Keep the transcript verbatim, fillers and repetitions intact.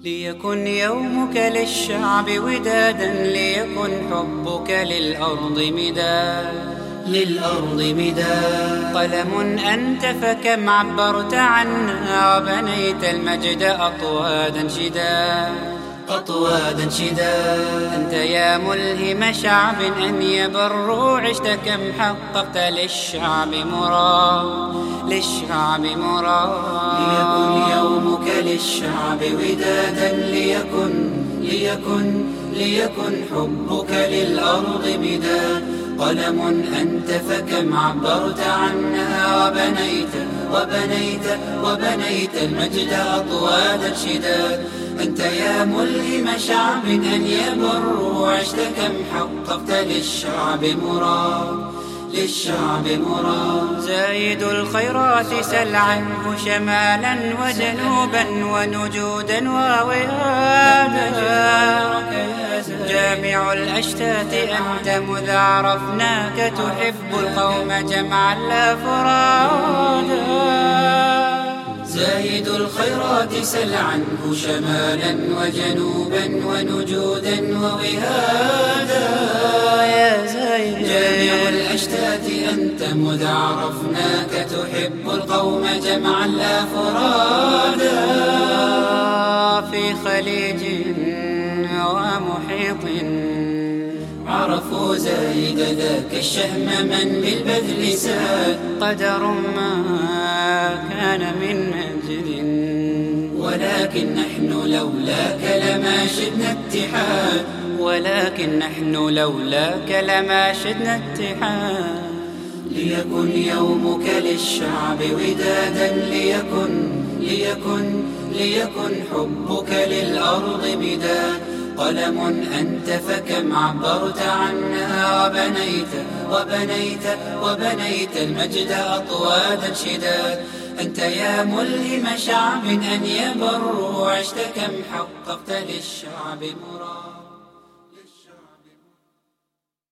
ليكن يومك للشعب ودادا، ليكن حبك للأرض مداد، للأرض مداد. قلم أنت فكم عبرت عنا، وبنيت المجد أطوادا شداد، أطوادا شداد. أنت يا ملهم شعب أن يبروا، عشت كم حققت للشعب مراد، للشعب مراد. ليكن يومك للشعب ودادا، ليكن ليكن ليكن حبك للأرض مداد. قلم أنت فكم عبرت عنها، وبنيت وبنيت وبنيت المجد أطوادا شداد. أنت يا ملهم شعب أن يبروا، عشت كم حققت للشعب مراد، للشعب مراد. زايد الخيرات سل عنه شمالا وجنوبا ونجودا ووهادا. جامع الأشتات أنت مذ عرفناك، تحب القوم جمعا لا فرادا. زايد الخيرات سل عنه شمالا وجنوبا ونجودا ووهادا. يا زايد جامع الأشتات أنت مذ عرفناك، تحب القوم جمعا لا فرادا. في خليج ومحيط عرفوا زايد ذاك الشهم من بالبذل ساد. قدر ما كان من مجد، ولكن نحن لولاك لما شدنا اتحاد، ولكن نحن لولاك لما شدنا اتحاد. ليكن يومك للشعب ودادا، ليكن ليكن ليكن حبك للأرض مداد. قلم أنت فكم عبرت عنها، وبنيت وبنيت وبنيت المجد أطوادا شداد. أنت يا ملهم شعب أن يبروا، عشت كم حققت للشعب مراد.